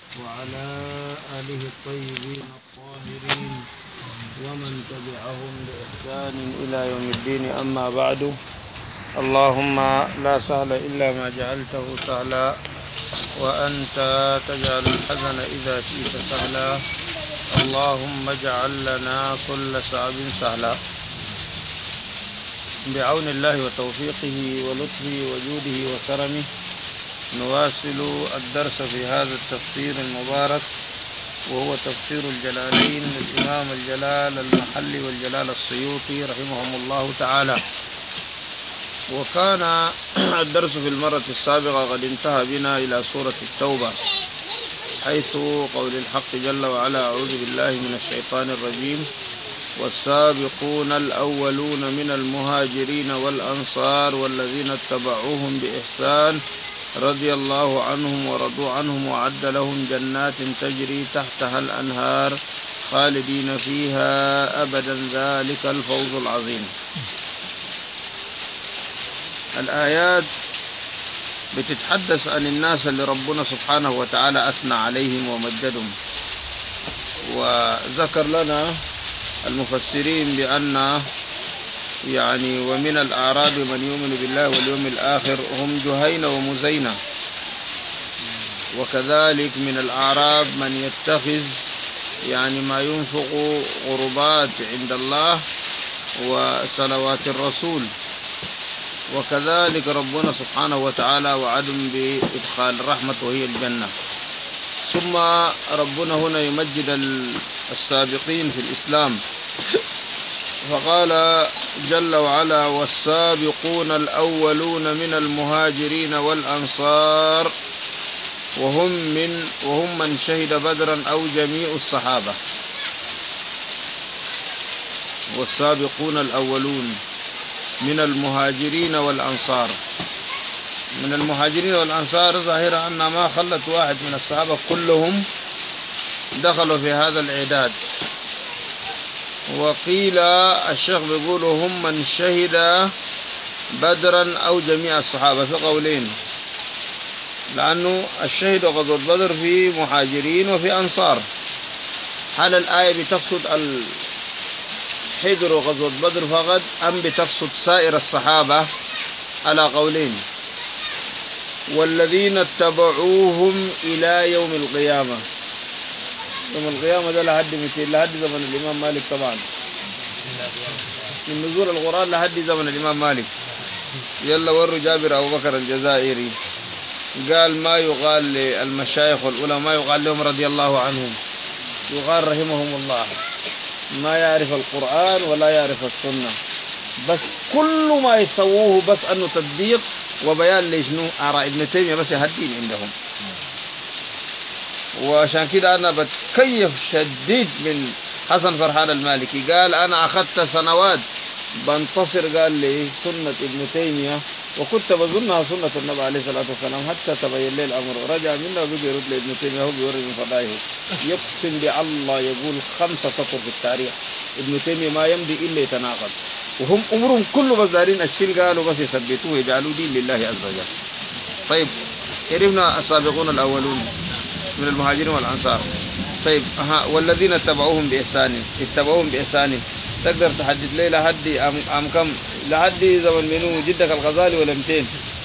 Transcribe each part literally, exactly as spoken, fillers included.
وعلى آله الطيبين الطاهرين ومن تبعهم بإحسان إلى يوم الدين. أما بعد، اللهم لا سهل إلا ما جعلته سهلا وأنت تجعل الحزن إذا شئت سهلا. اللهم اجعل لنا كل صعب سهلا. بعون الله وتوفيقه ولطفه وجوده وكرمه نواصل الدرس في هذا التفسير المبارك، وهو تفسير الجلالين للإمام الجلال المحلي والجلال السيوطي رحمهم الله تعالى. وكان الدرس في المرة السابقة قد انتهى بنا إلى سورة التوبة، حيث قول الحق جل وعلا: أعوذ بالله من الشيطان الرجيم: والسابقون الأولون من المهاجرين والأنصار والذين اتبعوهم بإحسان رضي الله عنهم ورضوا عنهم وأعد لهم جنات تجري تحتها الأنهار خالدين فيها أبدا ذلك الفوز العظيم. الآيات بتتحدث عن الناس اللي ربنا سبحانه وتعالى أثنى عليهم ومجدهم، وذكر لنا المفسرين بأن يعني ومن الأعراب من يؤمن بالله واليوم الآخر هم جهينة ومزينة، وكذلك من الأعراب من يتخذ يعني ما ينفق قربات عند الله وصلوات الرسول، وكذلك ربنا سبحانه وتعالى وعدهم بإدخال الرحمة وهي الجنة. ثم ربنا هنا يمجد السابقين في الإسلام، فقال جل وعلا: والسابقون الأولون من المهاجرين والأنصار وهم من وهم من شهد بدرا أو جميع الصحابة. والسابقون الأولون من المهاجرين والأنصار، من المهاجرين والأنصار ظاهرة أن ما خلت واحد من الصحابة كلهم دخلوا في هذا العداد. وقيل الشيخ بيقول هم من شهد بدرا أو جميع الصحابة، في قولين، لأنه الشهد غزوة بدر في مهاجرين وفي أنصار. هل الآية بتقصد الحضر غزوة بدر فقط أم بتقصد سائر الصحابة؟ على قولين. والذين اتبعوهم إلى يوم القيامة، يوم القيامة ده لحد مثل لحد زمن الإمام مالك، طبعا من نزول القرآن لحد زمن الإمام مالك. يلا وروا جابر أبو بكر الجزائري قال ما يقال للمشايخ والعلماء يقال لهم رضي الله عنهم، يقال رحمهم الله، ما يعرف القرآن ولا يعرف السنة، بس كل ما يسووه بس أنه تطبيق وبيان لشنو آراء ابن تيمية بس يهدين عندهم. وعشان كده أنا بتكيف شديد من حسن فرحان المالكي، قال أنا أخذت سنوات بنتصر قال لي سنة ابن تيمية وكنت بظنها سنة النبي عليه الصلاة والسلام حتى تبين لي الأمر، رجع منه وبيجي يرد لابن تيمية هو بيوري من فضائه، يقسم بالله يقول خمسة سطر في التاريخ ابن تيمية ما يمضي إلا يتناقض، وهم أمرهم كله بس دارين الشيل قالوا بس يثبتوه يجعلوا دين لله عز وجل. طيب عرفنا السابقون الأولون من المهاجرين والأنصار. طيب ها والذين اتبعوهم بإحسان، اتبعوهم بإحسان تقدر تحدد لي لحد أم, أم كم لحد زمن منو جدك الغزالي ولا مئتين؟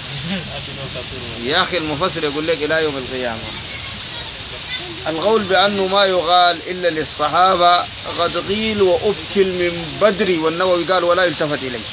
يا أخي المفسر يقول لك إلى يوم القيامة. القول بأنه ما يقال إلا للصحابة قد قيل وأبكل من بدري، والنووي قال ولا يلتفت إليه.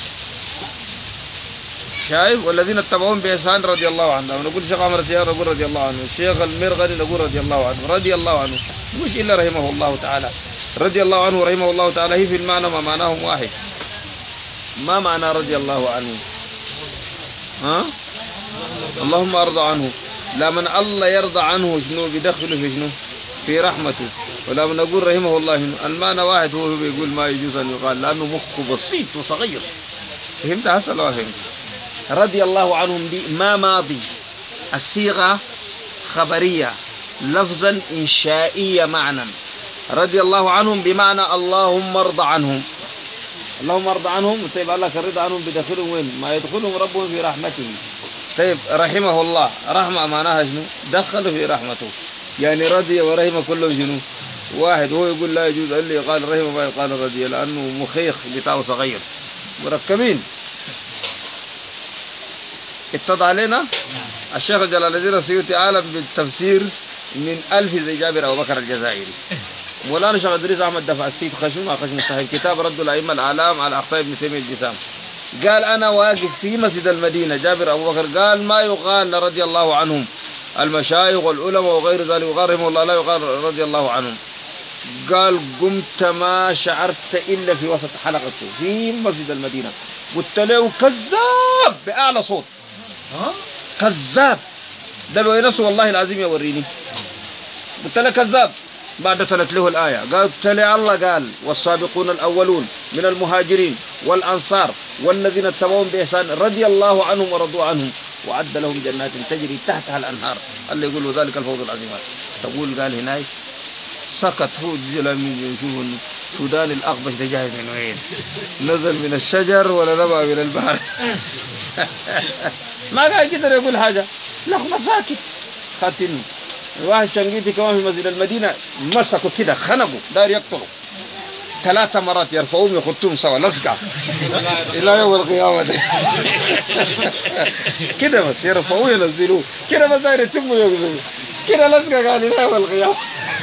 شايف؟ والذين اتبعوهم بإحسان رضي الله عنهم، نقول شيخ عمر التيار نقول رضي الله عنه، الشيخ المرغني نقول رضي الله عنه، رضي الله عنه مش إلا رحمه الله تعالى. رضي الله عنه ورحمه الله تعالى هي في المعنى ما معناهم واحد. ما معنى رضي الله عنه؟ ها؟ اللهم أرضى عنه. لا من الله يرضى عنه شنو بيدخله في شنو؟ في رحمته. ولا من نقول رحمه الله شنو؟ المعنى واحد، هو بيقول ما يجوز أن يقال لأنه مخه بسيط وصغير. فهمت هسه ولا فهمت؟ رضي الله عنهم دي ما ماضي، الصيغة خبرية لفظا إنشائية معنى. رضي الله عنهم بمعنى اللهم ارضى عنهم، اللهم ارضى عنهم. طيب الله كرضى عنهم بدخلهم وين؟ ما يدخلهم ربهم في رحمته. طيب رحمه الله، رحمة معناها شنو؟ دخلوا في رحمته. يعني رضي ورحمة كلهم شنو واحد. هو يقول لا يجوز اللي يقال رحمة ما يقال رضي، لأنه مخيخ بتاعه صغير مركبين. اتضح علينا. الشيخ جلال الدين السيوطي عالم بالتفسير من ألف زي جابر أبو بكر الجزائري. مولانا شيخ إدريس أحمد دفع السيد خشم مع خشم صاحب كتاب رد الأئمة الأعلام على أخطاء ابن تيمية الجسام، قال أنا واقف في مسجد المدينة، جابر أبو بكر قال ما يقال رضي الله عنهم المشايخ والعلماء وغير ذلك، وقال رحمه الله لا يقال رضي الله عنهم. قال قمت ما شعرت إلا في وسط حلقته في مسجد المدينة، قلت له كذاب بأعلى صوت، كذاب ده لو نفسه والله العظيم يوريني. قلت له كذاب. بعد تلت له الآية قلت له الله قال والسابقون الأولون من المهاجرين والأنصار والذين اتبعوهم بإحسان رضي الله عنهم ورضوا عنهم وعد لهم جنات تجري تحتها الأنهار. اللي يقول ذلك الفوز العظيم. تقول قال هناك سقط هو من يشوف السودان الأقبش ده جاهز من وين، نزل من الشجر ولا نبع من البحر. ما قال قدر يقول حاجة، لخمة ساكت خاتنه. واحد شنقيتي كمان في مسجد المدينة مسكوا كده خنقوا دار يقتلوا ثلاثة مرات، يرفعوهم يخطوهم سوا لصقع إلى يوم القيامة. كده بس يرفعوه ينزلوه كده بس داير يتموا يقتلوه كده لصقع قال إلى يوم القيامة.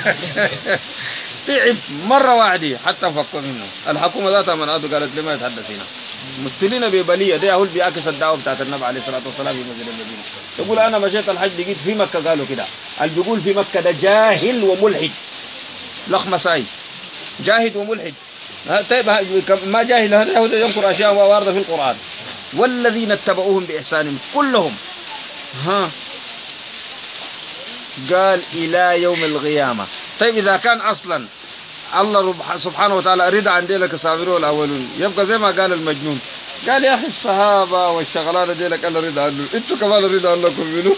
تعب مرة واحدة حتى فكوا منه. الحكومة ذاتها منعته قالت لما يتحدثين مستلين ببلية ده هو اللي بيعكس الدعوة بتاعت النبي عليه الصلاة والسلام في مسجد المدينة. يقول أنا مشيت الحج لقيت في مكة قالوا كده، اللي بيقول في مكة ده جاهل وملحد لخمة ساي، جاهد وملحد. طيب ما جاهل هذا ينكر أشياء واردة في القرآن. والذين اتبعوهم بإحسان كلهم ها قال إلى يوم القيامة. طيب إذا كان أصلا الله سبحانه وتعالى رضى عن ديلك الصابرون الأولون، يبقى زي ما قال المجنون، قال يا أخي الصحابة والشغلانة ديلك الله رضى عنه، انتوا كمان رضى عنكم منه.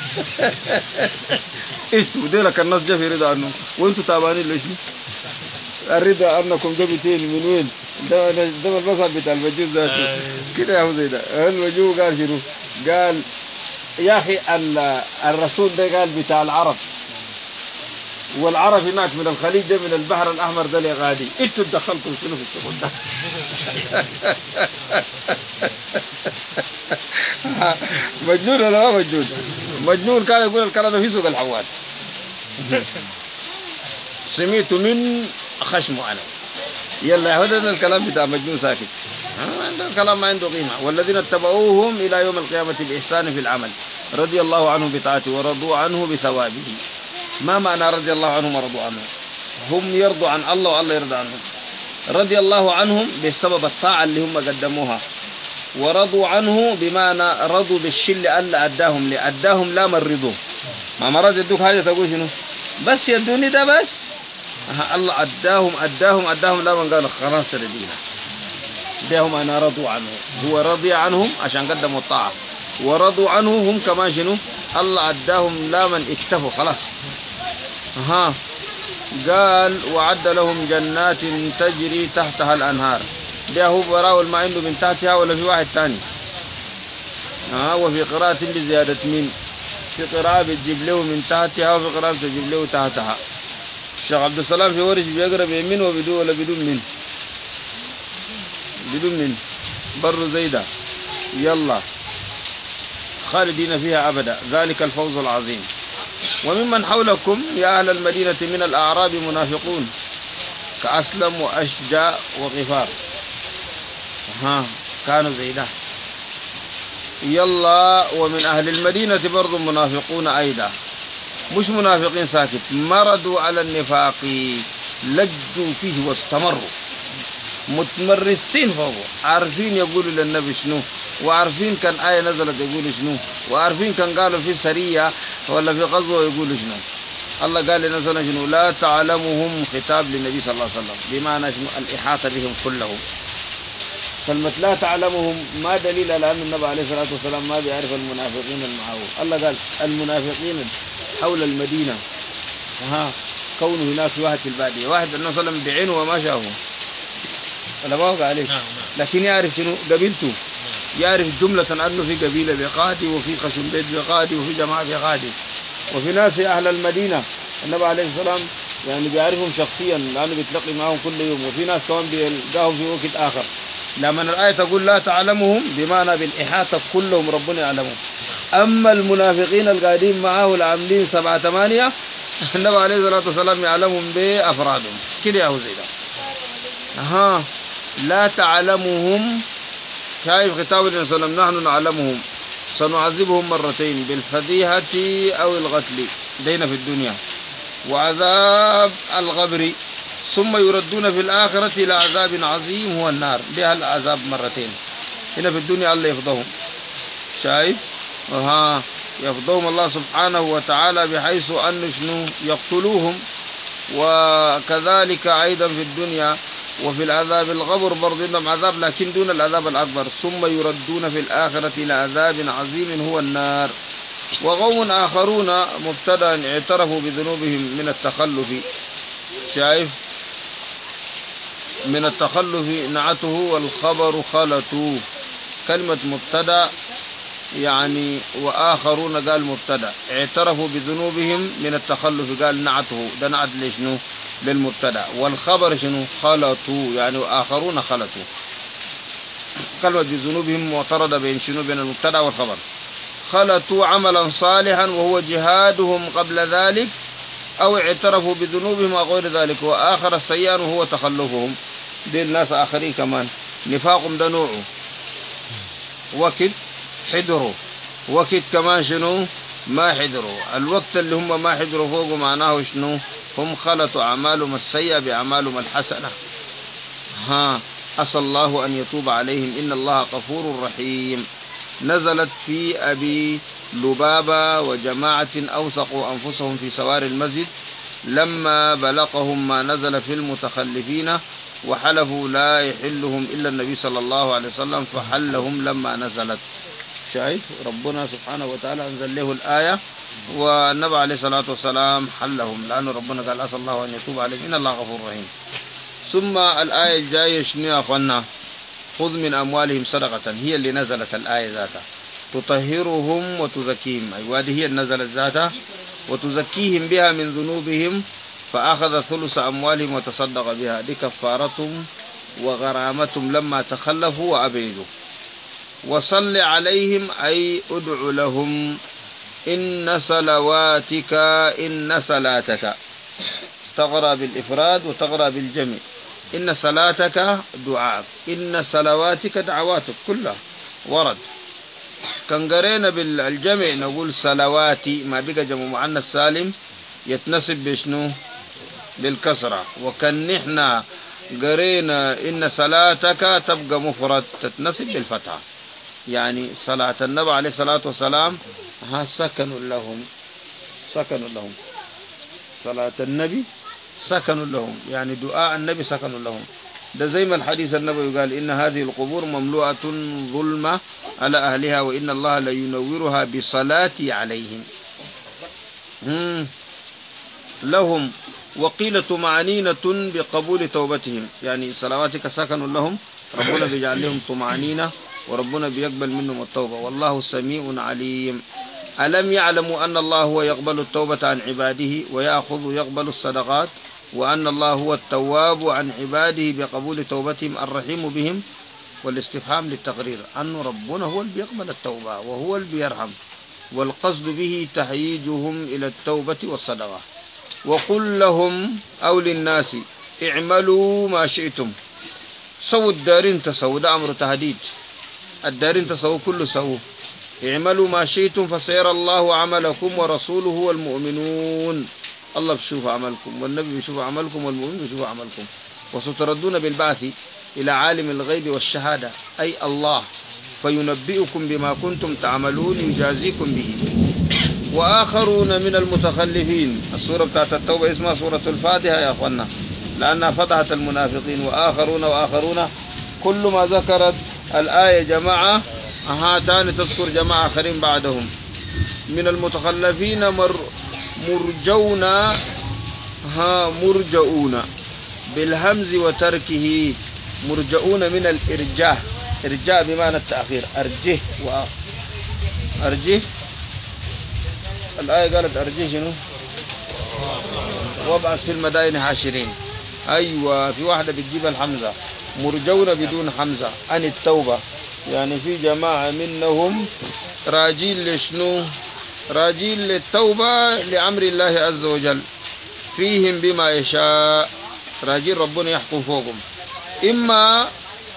انتوا ديلك الناس جا في رضى عنه وانتوا تابعين ليش؟ الرضا عنكم جبتين من وين؟ ده ده المصحف بتاع المجنون ذاته كده يا هو زي ده. المجنون قال شنو؟ قال يا أخي الرسول ده قال بتاع العرب، والعرب هناك من الخليج ده من البحر الأحمر ده لغادي، انتوا تدخلتم شنو في الشغل ده؟ مجنون ولا ما مجنون؟ مجنون كان يقول الكلام في سوق الحواد. سمعت من خشمه أنا. يلا هذا الكلام بتاع مجنون ساكت. عنده الكلام ما عنده قيمة. والذين اتبعوهم إلى يوم القيامة بإحسان في العمل رضي الله عنهم بطاعته ورضوا عنه بثوابه. ما معنى رضي الله عنهم ورضوا عنه؟ هم يرضوا عن الله والله يرضى عنهم. رضي الله عنهم بسبب الطاعة اللي هم قدموها، ورضوا عنه بمعنى رضوا بالشل ألا أداهم لأداهم لا مرضوا. ما مرض يدوك حاجة تقول شنو بس يدوني ده بس الله أداهم أداهم أداهم لا من قال خلاص ردينا داهم. أنا رضوا عنه، هو رضي عنهم عشان قدموا الطاعة، ورضوا عنه هم كمان شنو الله أداهم لا من اكتفوا خلاص. ها قال وعد لهم جنات تجري تحتها الأنهار. ده هو براء ما عنده من تحتها ولا في واحد ثاني؟ ها وفي قراءة بزيادة من، في قراءة بتجيب له من تحتها وفي قراءة بتجيب له تحتها. الشيخ عبد السلام في ورش بيقرأ بيمين وبدون ولا بدون من؟ بدون من بر زيدة. يلا خالدين فيها أبدا ذلك الفوز العظيم. وممن حولكم يا أهل المدينة من الأعراب منافقون كأسلم وأشجاء وغفار. ها كانوا زيدا. يلا ومن أهل المدينة برضو منافقون أيضا، مش منافقين ساكت، مرضوا على النفاق لجوا فيه واستمروا متمرسين فوق، عارفين يقولوا للنبي شنو، وعارفين كان آية نزلت يقولوا شنو، وعارفين كان قالوا في سرية ولا في غزوة يقولوا شنو. الله قال لنا شنو لا تعلمهم خطاب للنبي صلى الله عليه وسلم بمعنى شنو الإحاطة بهم كلهم. كلمة لا تعلمهم ما دليل على أن النبي عليه الصلاة والسلام ما بيعرف المنافقين المعه. الله قال المنافقين حول المدينة، ها كونه هناك واحد في البادية، واحد النبي صلى الله عليه وسلم بعينه وما شافه ولا ما وقع عليه، لكن يعرف شنو قبيلته، يعرف جملة أنه في قبيلة بقادي وفي خشم بيت بقادي وفي جماعة بقادي وفي ناس أهل المدينة النبي عليه السلام يعني بيعرفهم شخصيا لأنه بيتلقي معهم كل يوم، وفي ناس كمان بيلقاهم في وقت آخر. لما الآية تقول لا تعلمهم بمعنى بالإحاطة كلهم ربنا يعلمهم. أما المنافقين القاعدين معه العاملين سبعة ثمانية النبي عليه الصلاة والسلام يعلمهم بأفرادهم كده يا زيدا. ها لا تعلمهم، شايف خطاب النبي صلى الله عليه وسلم نحن نعلمهم سنعذبهم مرتين بالفضيحة أو القتل دينا في الدنيا وعذاب القبر ثم يردون في الآخرة إلى عذاب عظيم هو النار. بها العذاب مرتين هنا في الدنيا الله يفضهم، شايف ها يفضهم الله سبحانه وتعالى بحيث أن شنو يقتلوهم، وكذلك أيضا في الدنيا وفي العذاب الغبر برضه عندهم عذاب لكن دون العذاب الأكبر. ثم يردون في الآخرة إلى عذاب عظيم هو النار. وقوم آخرون مبتدأ اعترفوا بذنوبهم من التخلف، شايف من التخلف نعته والخبر خلطوا. كلمة مبتدأ يعني وآخرون قال مبتدأ اعترفوا بذنوبهم من التخلف قال نعته، ده نعت لشنو للمبتدأ. والخبر شنو خلطوا يعني وآخرون خلطوا. كلمة بذنوبهم معترضة بين شنو بين المبتدأ والخبر. خلطوا عملا صالحا وهو جهادهم قبل ذلك أو اعترفوا بذنوبهم وغير ذلك، وآخر السيئا وهو تخلفهم. دي الناس آخرين كمان نفاقهم ده نوعه وقت حضروا، وقت كمان شنو ما حضروا. الوقت اللي هم ما حضروا فوقه معناه شنو هم خلطوا أعمالهم السيئة بأعمالهم الحسنة. ها أسأل الله أن يتوب عليهم إن الله غفور رحيم. نزلت في أبي لبابة وجماعة أوثقوا أنفسهم في سوار المسجد لما بلغهم ما نزل في المتخلفين وحلفوا لا يحلهم إلا النبي صلى الله عليه وسلم فحلهم لما نزلت. شايف ربنا سبحانه وتعالى أنزل له الآية والنبي عليه الصلاة والسلام حلهم لأنه ربنا قال أسأل الله أن يتوب عليهم إن الله غفور رحيم. ثم الآية الجاية شنو يا أخوانا؟ خذ من أموالهم صدقة، هي اللي نزلت الآية ذاتها تطهرهم وتزكيهم. أيوة هي اللي نزلت ذاتها وتزكيهم بها من ذنوبهم فأخذ ثلث أموالهم وتصدق بها. دي كفارتهم وغرامتهم لما تخلفوا وأبيدوا. وصل عليهم أي ادع لهم إن صلواتك إن صلاتك، تقرأ بالإفراد وتقرأ بالجمع. إن صلاتك دعاء إن صلواتك دعواتك كلها ورد. كان قرينا بالجمع نقول صلواتي ما بقى جمع مؤنث سالم يتنسب بشنو بالكسرة. وكان نحنا قرينا إن صلاتك تبقى مفرد تتنسب بالفتحة. يعني صلاة النبي عليه الصلاة والسلام ها سكن لهم سكن لهم صلاة النبي سكن لهم يعني دعاء النبي سكن لهم. ده زي ما الحديث النبي قال إن هذه القبور مملوءة ظلمة على أهلها وإن الله لينورها بصلاتي عليهم لهم. وقيل طمأنينة بقبول توبتهم يعني صلواتك سكن لهم ربنا بيجعل لهم طمأنينة وربنا بيقبل منهم التوبة والله سميع عليم. ألم يعلموا أن الله هو يقبل التوبة عن عباده ويأخذ يقبل الصدقات وأن الله هو التواب عن عباده بقبول توبتهم الرحيم بهم. والاستفهام للتقرير أن ربنا هو اللي بيقبل التوبة وهو اللي بيرحم، والقصد به تحييجهم إلى التوبة والصدقة. وقل لهم أو للناس اعملوا ما شئتم سووا الدارين تسووا، ده أمر تهديد. الدارين تسووا كل سووا اعملوا ما شئتم فسيرى الله عملكم ورسوله والمؤمنون. الله بيشوف عملكم والنبي بيشوف عملكم والمؤمنون بيشوف عملكم. وستردون بالبعث إلى عالم الغيب والشهادة أي الله فينبئكم بما كنتم تعملون يجازيكم به. وآخرون من المتخلفين. السورة بتاعت التوبة اسمها سورة الفاتحة يا أخوانا لأنها فتحت المنافقين. وآخرون وآخرون كل ما ذكرت الآية جماعة هاتان تذكر جماعة آخرين بعدهم. من المتخلفين مر مرجون ها مرجؤون بالهمز وتركه. مرجؤون من الإرجاء، إرجاء بمعنى التأخير. أرجه وأرجه الآية قالت أرجه شنو وابعث في المدائن حاشرين. أيوة في واحدة بتجيب الحمزة، مرجون بدون حمزة عن التوبة، يعني في جماعة منهم راجين لشنو؟ راجين للتوبة لأمر الله عز وجل، فيهم بما يشاء، راجين ربنا يحكم فوقهم، إما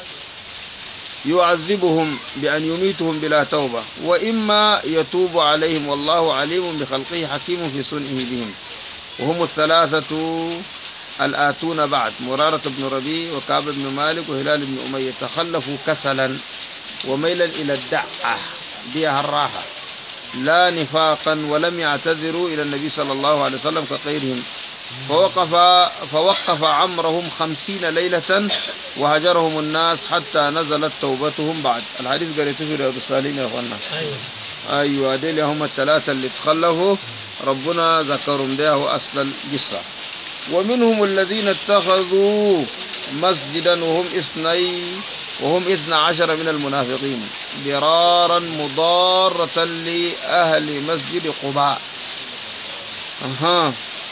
يعذبهم بأن يميتهم بلا توبة، وإما يتوب عليهم، والله عليم بخلقه حكيم في صنعه بهم. وهم الثلاثة الآتون بعد: مرارة بن ربيع وكعب بن مالك وهلال بن أمية، تخلفوا كسلا وميلا إلى الدعة بها الراحة، لا نفاقا، ولم يعتذروا إلى النبي صلى الله عليه وسلم كغيرهم، فوقف فوقف عمرهم خمسين ليلة وهجرهم الناس حتى نزلت توبتهم بعد. الحديث قريته في رياض الصالحين يا اخوانا. ايوه ايوه ديل هم الثلاثة اللي تخلفوا ربنا ذكرهم، ده هو اصل القصة. ومنهم الذين اتخذوا مسجدا وهم اثني وهم اثنى عشر من المنافقين ضرارا مضارة لأهل مسجد قباء. أها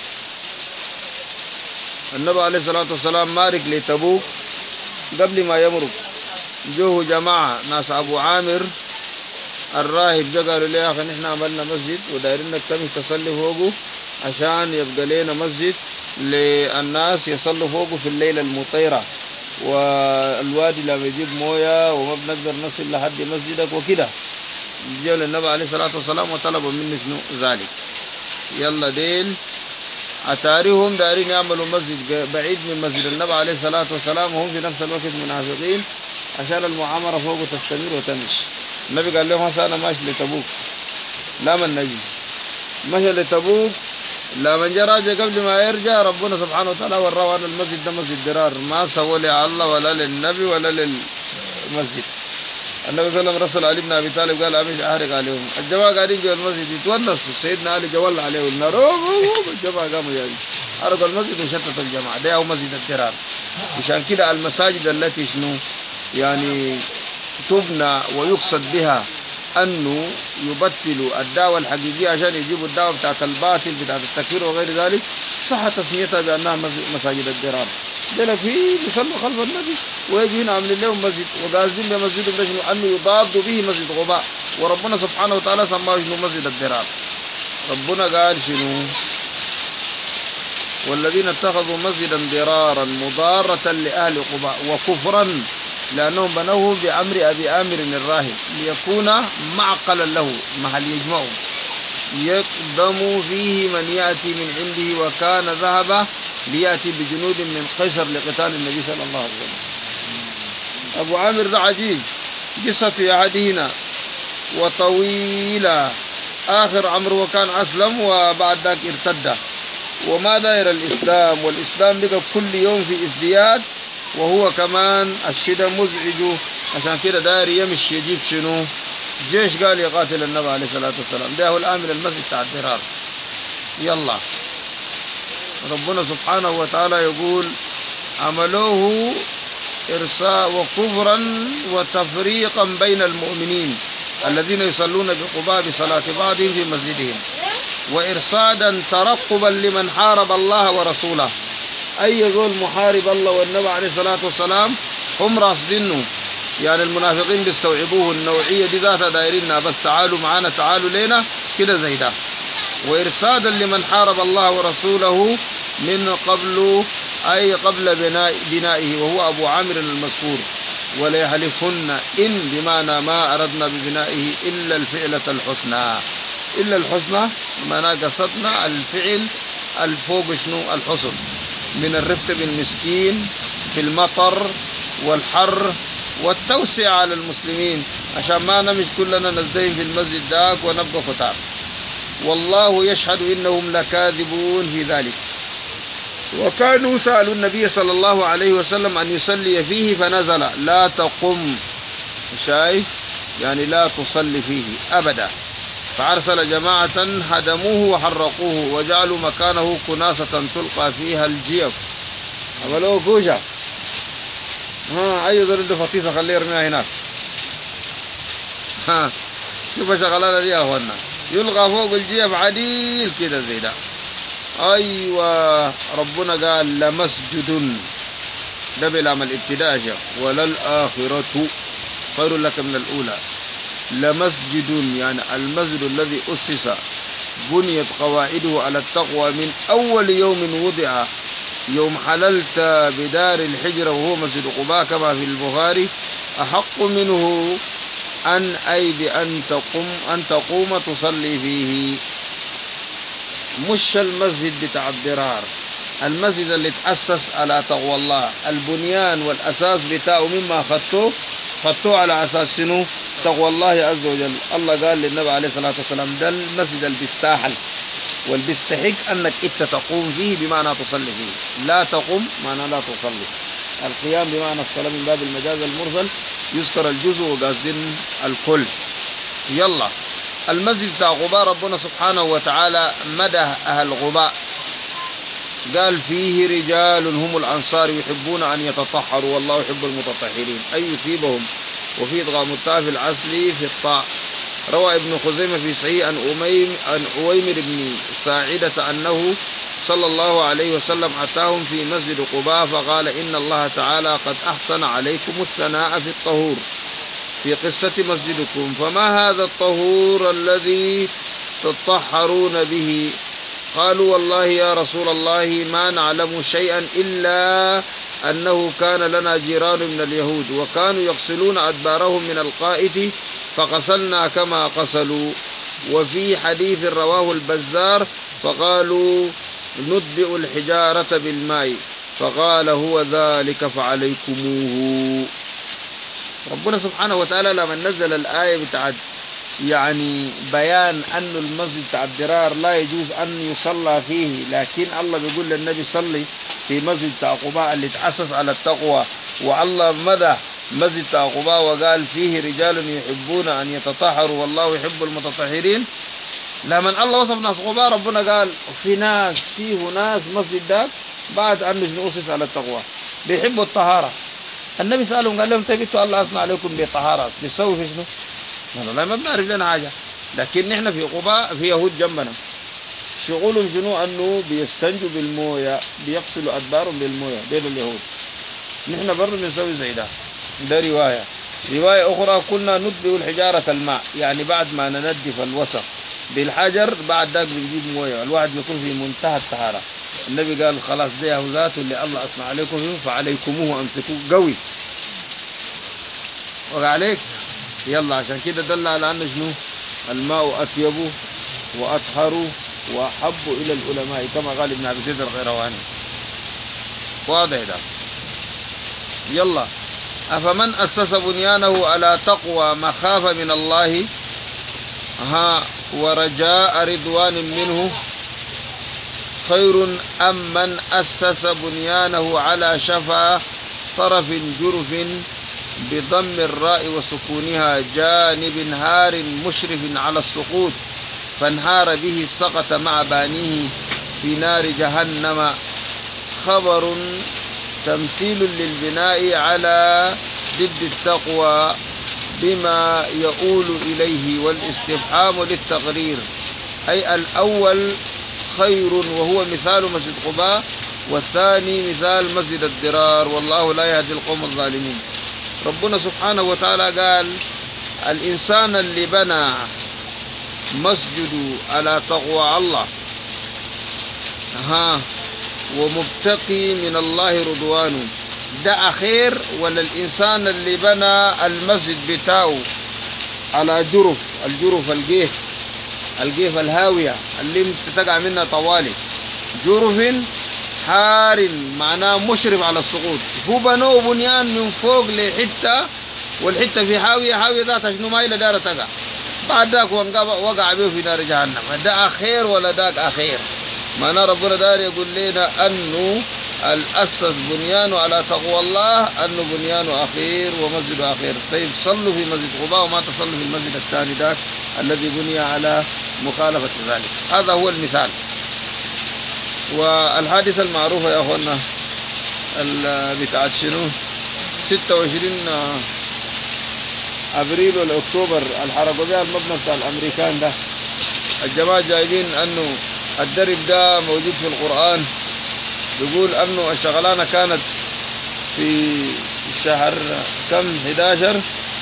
النبي عليه الصلاة والسلام مارك لتبوك، قبل ما يمرق جوه جماعة ناس أبو عامر الراهب، جا قالوا لي يا أخي نحن عملنا مسجد ودايرين نكتمي تصلي فوقه عشان يبقى لنا مسجد للناس يصلوا فوقه في الليلة المطيرة، والوادي لما يجيب موية وما بنقدر نصل لحد مسجدك وكده. جاء للنبي عليه الصلاة والسلام وطلبوا مني شنو ذلك. يلا ديل أتاريهم دارين يعملوا مسجد بعيد من مسجد النبي عليه الصلاة والسلام، وهم في نفس الوقت منافقين عشان المعامرة فوقه تستمر وتمشي. النبي قال لهم أنا ماشي لتبوك، لا من نجي ماشي لتبوك، لا من جرى قبل ما يرجع ربنا سبحانه وتعالى وراه أن المسجد ده مسجد درار، ما سوى لي الله ولا للنبي ولا للمسجد. النبي صلى الله عليه وسلم رسل علي بن ابي طالب قال امش احرق عليهم، الجماعه قاعدين جوا المسجد يتونسوا، سيدنا علي جول عليه النار، الجماعه قاموا يعني حرقوا المسجد وشتتوا الجماعه، ده هو مسجد الدرار. عشان كده المساجد التي شنو يعني تبنى ويقصد بها انه يبطلوا الدعوه الحقيقيه عشان يجيبوا الدعوه بتاعت الباطل بتاعت التكفير وغير ذلك، صح تسميتها بانها مساجد الدرار. دول في بيصلوا خلف النبي ويجوا هنا عاملين لهم مسجد وقاصدين بمسجد شنو انه يضاد به مسجد قباء، وربنا سبحانه وتعالى سماه شنو مسجد الدرار. ربنا قال شنو والذين اتخذوا مسجدا ضرارا مضارة لأهل قباء وكفرا لأنهم بنوه بأمر أبي آمر الراهب ليكون معقلا له محل يجمعهم يقدم فيه من يأتي من عنده، وكان ذهب ليأتي بجنود من قيصر لقتال النبي صلى الله عليه وسلم. أبو عامر ده عجيب، قصة في أحدهنا وطويلة، آخر عمره وكان أسلم وبعد ذاك ارتد، وما داير الإسلام، والإسلام بقى كل يوم في ازدياد، وهو كمان الشدة مزعج، عشان كده داير يمشي يجيب شنو جيش قال يقاتل النبي عليه الصلاة والسلام، ده هو الآمر المسجد بتاع الدرار. يلا ربنا سبحانه وتعالى يقول عملوه إرساء وكفرا وتفريقا بين المؤمنين الذين يصلون بقباء بصلاة بعضهم في مسجدهم، وإرصادا ترقبا لمن حارب الله ورسوله. أي يقول محارب الله والنبي عليه الصلاة والسلام هم راصدينه، يعني المنافقين بيستوعبوه النوعية دي ذاتها دايرينها، بس تعالوا معانا تعالوا لينا كده زي ده. وإرصادا لمن حارب الله ورسوله من قبل أي قبل بناء بنائه، وهو أبو عامر المذكور. وليحلفن إن بمعنى ما أردنا ببنائه إلا الفعلة الحسنى، إلا الحسنى بمعنى قصدنا الفعل الفوق شنو الحسن من الرفق بالمسكين في المطر والحر والتوسع على المسلمين، عشان ما نمش كلنا نزدين في المسجد داك ونبقى فتار. والله يشهد إنهم لكاذبون في ذلك. وكانوا سألوا النبي صلى الله عليه وسلم أن يصلي فيه فنزل لا تقم، شايف يعني لا تصلي فيه أبدا، فأرسل جماعة هدموه وحرقوه وجعلوا مكانه كناسة تلقى فيها الجيف، عملوه كوشة. ها أي ذرد فطيسة خليه يرميها هناك. ها شوف شغلانة دي يا أخوانا، يلقى فوق الجيف عديل كده زي ده. أيوة ربنا قال لمسجد ده بلام الابتداء وللآخرة خير لك من الأولى. لمسجد يعني المسجد الذي أسس بنيت قواعده على التقوى من أول يوم وضع يوم حللت بدار الحجرة وهو مسجد قباء كما في البخاري أحق منه أن أي بأن تقوم أن تقوم تصلي فيه. مش المسجد بتاع الضرار، المسجد اللي تأسس على تقوى الله، البنيان والأساس بتاعه مما خدته خدته على أساس شنو؟ تقوى الله عز وجل. الله قال للنبي عليه الصلاة والسلام ده المسجد اللي بيستاهل واللي بيستحق أنك إنت تقوم فيه بمعنى تصلي فيه. لا تقوم معنى لا تصلي. القيام بمعنى الصلاة من باب المجاز المرسل يذكر الجزء وقاصدين الكل. يلا المسجد بتاع قباء ربنا سبحانه وتعالى مدح أهل قباء قال فيه رجال هم الأنصار يحبون أن يتطهروا والله يحب المتطهرين أي يثيبهم. وفي إدغام التاء في الأصل في الطاء. روى ابن خزيمة في صحيح عن أميم عن أويمر بن ساعدة أنه صلى الله عليه وسلم أتاهم في مسجد قباء فقال إن الله تعالى قد أحسن عليكم الثناء في الطهور في قصة مسجدكم، فما هذا الطهور الذي تطهرون به؟ قالوا والله يا رسول الله ما نعلم شيئا إلا أنه كان لنا جيران من اليهود وكانوا يغسلون أدبارهم من القائد فغسلنا كما غسلوا. وفي حديث رواه البزار فقالوا ندبئ الحجارة بالماء فقال هو ذلك فعليكموه. ربنا سبحانه وتعالى لما نزل الآية بتاعت يعني بيان أن المسجد بتاع الضرار لا يجوز أن يصلى فيه، لكن الله بيقول للنبي صلي في مسجد بتاع قباء اللي تأسس على التقوى، والله مدح مسجد بتاع قباء وقال فيه رجال يحبون أن يتطهروا والله يحب المتطهرين. لما الله وصف ناس قباء ربنا قال في ناس فيه ناس مسجد ده بعد أنه أسس على التقوى بيحبوا الطهارة. النبي سألهم قال لهم تبيتوا الله أصنع عليكم بطهارة بيسوي في شنو؟ والله ما بنعرف لنا حاجة، لكن نحن في قباء في يهود جنبنا شغلهم شنو؟ أنه بيستنجوا بالموية بيغسلوا أدبارهم بالموية بين اليهود. نحن برضو بنسوي زي ده. ده رواية رواية أخرى كنا ندبئ الحجارة الماء، يعني بعد ما نندف الوسخ بالحجر بعد ذاك بنجيب موية الواحد بيكون في منتهى الطهارة. النبي قال خلاص ده ذاته اللي الله أصنع عليكم فيه فعليكموه أمسكوه قوي وقع عليك. يلا عشان كده دل على أن شنو؟ الماء أطيب وأطهر وأحب إلى العلماء كما قال ابن أبي زيد القيرواني. واضح ده. يلا أفمن أسس بنيانه على تقوى مخافة من الله ها ورجاء رضوان منه خير أم من أسس بنيانه على شفا طرف جرف بضم الراء وسكونها جانب هار مشرف على السقوط فانهار به سقط مع بانيه في نار جهنم. خبر تمثيل للبناء على ضد التقوى بما يؤول إليه والاستفهام للتقرير، أي الأول خير وهو مثال مسجد قباء والثاني مثال مسجد الضرار والله لا يهدي القوم الظالمين. ربنا سبحانه وتعالى قال الإنسان اللي بنى مسجد على تقوى الله ها ومبتقي من الله رضوانه ده أخير، ولا الإنسان اللي بنى المسجد بتاعه على جرف الجرف الجيف الجيف الهاوية اللي تقع منها طوالي جرف حار معناه مشرف على السقوط. هو بنوا بنيان من فوق لحتة والحتة في حاوية حاوية ذاتها شنو ما إلى دار تقع بعد ذاك وقع به في نار جهنم. ده أخير ولا ذاك أخير؟ معنى ربنا دار يقول لنا أنه الأسس بنيانه على تقوى الله أنه بنيانه أخير ومسجد أخير. طيب صلوا في مسجد قباء وما تصلوا في المسجد الثاني ذاك الذي بني على مخالفة ذلك. هذا هو المثال. والحادثة المعروفة يا أخوانا بتاعت شنو ستة وعشرين أبريل ولا أكتوبر الحرقوا بها المبنى بتاع الأمريكان ده. الجماعة جايبين أنه الدرب ده موجود في القرآن. بيقول أنه الشغلانة كانت في شهر كم احد عشر.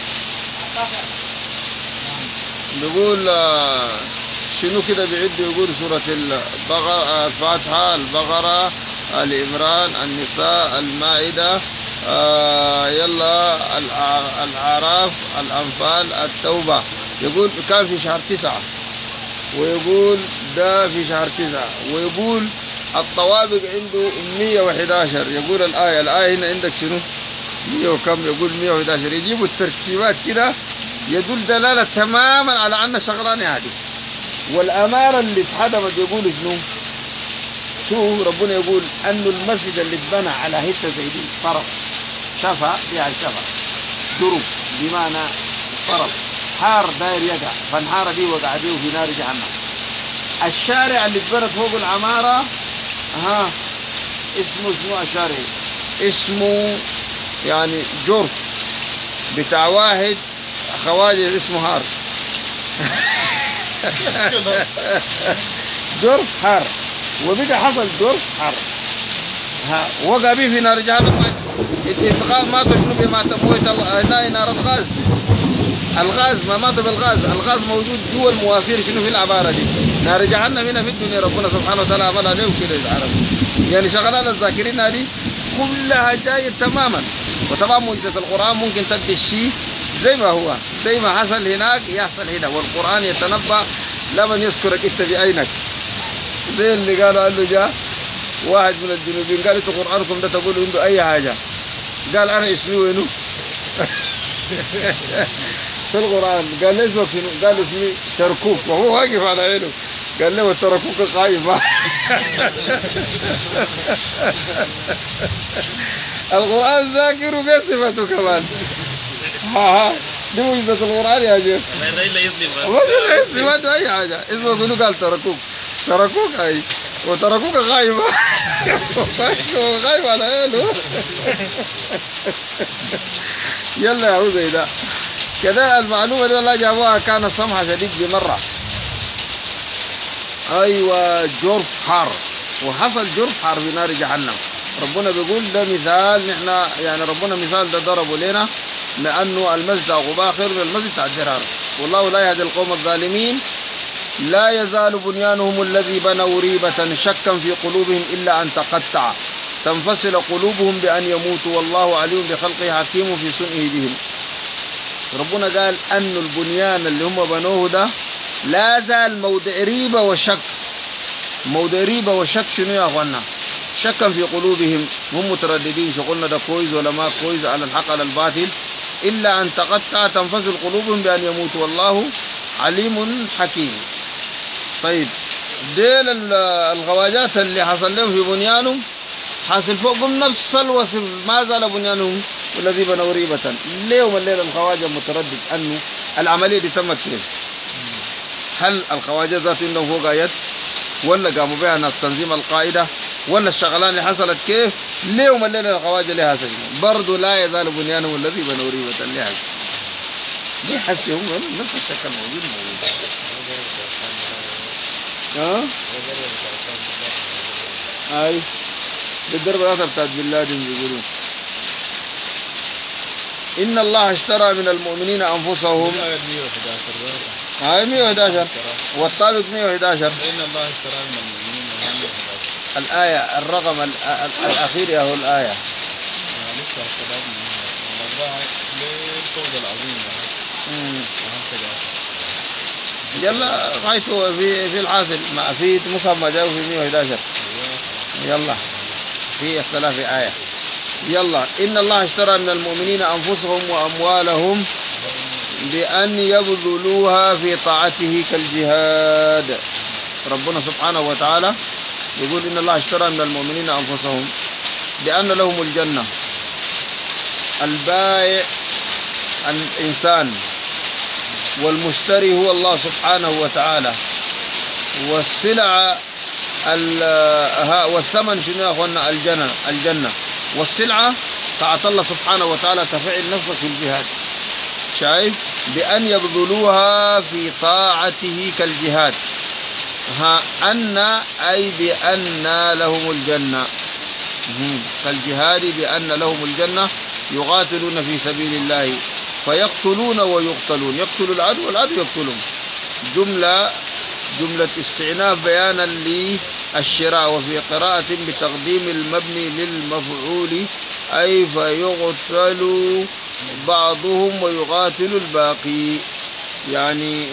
بيقول شنو كده بيعد، يقول سورة البقرة، الفاتحة، البقرة، آل عمران، النساء، المائدة، آه يلا الأعراف، الأنفال، التوبة. يقول كان في شهر تسعة، ويقول ده في شهر تسعة، ويقول الطوابق عنده مية وأحد عشر. يقول الآية الآية هنا عندك شنو مية وكم، يقول مية وأحد عشر. يجيبوا التركيبات كده يدل دلالة تماما على أن شغلانة هذه. والأمارة اللي اتحدمت يقول شنو؟ شو ربنا يقول أنه المسجد اللي اتبنى على حتة زي دي طرف شفا، يعني شفا درب بمعنى طرف حار داير يقع، فانحار دي وقع دي في نار جهنم. الشارع اللي اتبنت فوق العمارة ها اسمه شنو الشارع؟ اسمه يعني جرف بتاع واحد خواجه اسمه هار. جرف حار، وبقى حصل جرف حار ها وقع به في نار جهنم. اتقال ماتوا شنو بما تموت هنا نار الغاز. الغاز ما مات بالغاز، الغاز موجود جوا المواسير شنو في العبارة دي. نار جهنم هنا في الدنيا ربنا سبحانه وتعالى عملها له كده العرب. يعني شغلات الذاكرين هذه كلها جاية تماما. وطبعا معجزة القرآن ممكن تدي الشيء زي ما هو، زي ما حصل هناك يحصل هنا. والقرآن يتنبأ لمن يذكرك انت بعينك. زي اللي قالوا قال له جاء واحد من الجنوبيين قال انتوا قرآنكم ده تقول عنده اي حاجة، قال انا اسمي وينه؟ في القرآن قال له اسمك شنو؟ قال له اسمي تركوك، وهو واقف على عينه قال له تركوك قايمة. القرآن ذاكر وبصفته كمان. ها ها دي معجزة القرآن يا شيخ. ما يصير ما يصير أي حاجة. اسمه شنو؟ قال تركوك، تركوك أي وتركوك غايبة. غايبة على عينه. يلا يا عوزي ده كذا. المعلومة دي والله جابوها كانت سمحة شديد بمرة. أيوة جرف حار، وحصل جرف حار في نار جهنم. ربنا بيقول ده مثال، نحن يعني ربنا مثال ده ضربه لنا، لأنه المسجد غباء خير من المسجد بتاع الدرار. والله لا يهدي القوم الظالمين. لا يزال بنيانهم الذي بنوا ريبة شكا في قلوبهم إلا أن تقطع تنفصل قلوبهم بأن يموتوا والله عليم بخلقه حكيم في صنعه بهم. ربنا قال أن البنيان اللي هم بنوه ده لا زال موضع ريبة وشك. موضع ريبة وشك شنو يا أخوانا؟ شكا في قلوبهم، هم مترددين شغلنا ده كويس ولا ما كويس، على الحق على الباطل. إلا أن تقطع تنفصل قلوبهم بأن يموتوا والله عليم حكيم. طيب ديل الغواجات اللي حصل لهم في بنيانهم حاصل فوقهم نفس الوصف. ما زال بنيانهم والذي بنوا ريبة. اليوم الليل الخواجة متردد أنه العملية دي تمت كيف؟ هل الخواجة ذات عندهم فوق آيات، ولا قاموا بها ناس تنظيم القاعدة، ولا الشغلان اللي حصلت كيف؟ اليوم الليل الخواجة لها سجن برضو لا يزال بنيانهم والذي بنوا ريبة لها. دي حسي هم نفس الشكل موجود موجود. ها؟ أي بالضربة بتاعت بن لادن بيقولوا إن الله اشترى من المؤمنين أنفسهم. هاي مية وأحد عشر والطابق مية وأحد عشر. إن الله اشترى من المؤمنين الآية الرقم الأخير يا هو الآية. يلا رايته في في الحاصل ما في مصحف ما جاءوا في مية وأحد عشر. يلا في اختلاف آية. يلا إن الله اشترى من المؤمنين أنفسهم وأموالهم بأن يبذلوها في طاعته كالجهاد. ربنا سبحانه وتعالى يقول إن الله اشترى من المؤمنين أنفسهم بأن لهم الجنة. البائع الإنسان والمشتري هو الله سبحانه وتعالى، والسلعة والثمن شنو يا أخوانا؟ الجنة. الجنة والسلعة طاعة الله سبحانه وتعالى تفعل نفسك في الجهاد. شايف؟ بأن يبذلوها في طاعته كالجهاد. ها أن أي بأن لهم الجنة، كالجهاد بأن لهم الجنة، يقاتلون في سبيل الله فيقتلون ويقتلون، يقتل العدو والعدو يقتلهم. جملة جملة استئناف بيانا للشراء، وفي قراءة بتقديم المبني للمفعول أي فيقتل بعضهم ويقاتل الباقي، يعني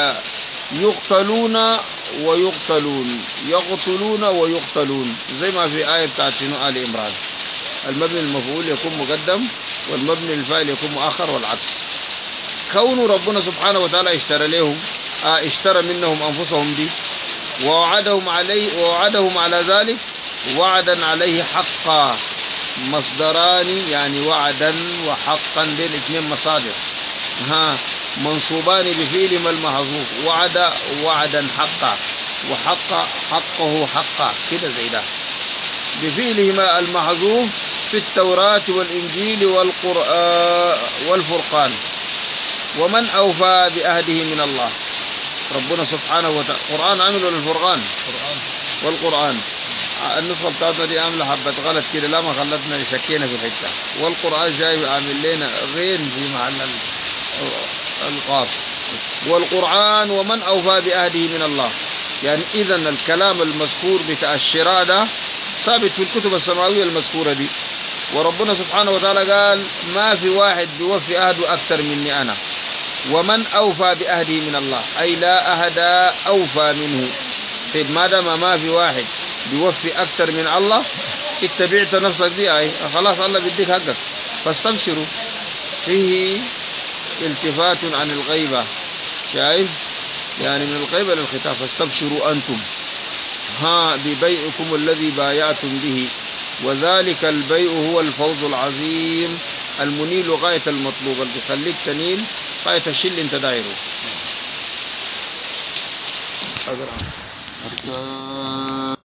فيقتلون ويقتلون، يقتلون ويقتلون، زي ما في آية بتاعت شنو آل عمران، المبني المفعول يكون مقدم والمبني الفاعل يكون مؤخر والعكس. كون ربنا سبحانه وتعالى اشترى لهم آه اشترى منهم أنفسهم دي، ووعدهم عليه ووعدهم على ذلك وعدا عليه حقا، مصدران يعني وعدا وحقا، دي الاثنين مصادر ها منصوبان بفعلهما المحذوف، وعد وعدا حقا وحق حقه حقا كده زي ده، بفعلهما المحذوف في التوراة والإنجيل والقرآن والفرقان. ومن أوفى بأهده من الله، ربنا سبحانه وتعالى القرآن عمله للفرقان والقرآن، النسخة بتاعتنا دي عاملة حبة غلط كده، لا ما خلتنا شكينا في الحتة، والقرآن جاي عامل لنا غين في محل القاف والقرآن. ومن أوفى بأهده من الله، يعني إذن الكلام المذكور بتاع الشراء ده ثابت في الكتب السماوية المذكورة دي، وربنا سبحانه وتعالى قال ما في واحد بيوفي أهده أكثر مني أنا. ومن أوفى بأهده من الله أي لا أحد أوفى منه. طيب ما دام ما في واحد بيوفي أكثر من الله، اتبعت نفسك دي أي خلاص الله بيديك حقك، فاستبشروا. فيه التفات عن الغيبة، شايف يعني من الغيبة للخطاب، فاستبشروا أنتم ها ببيعكم الذي بايعتم به، وذلك البيع هو الفوز العظيم المنيل غاية المطلوب، اللي بيخليك تنيل غاية الشيء اللي انت دايره.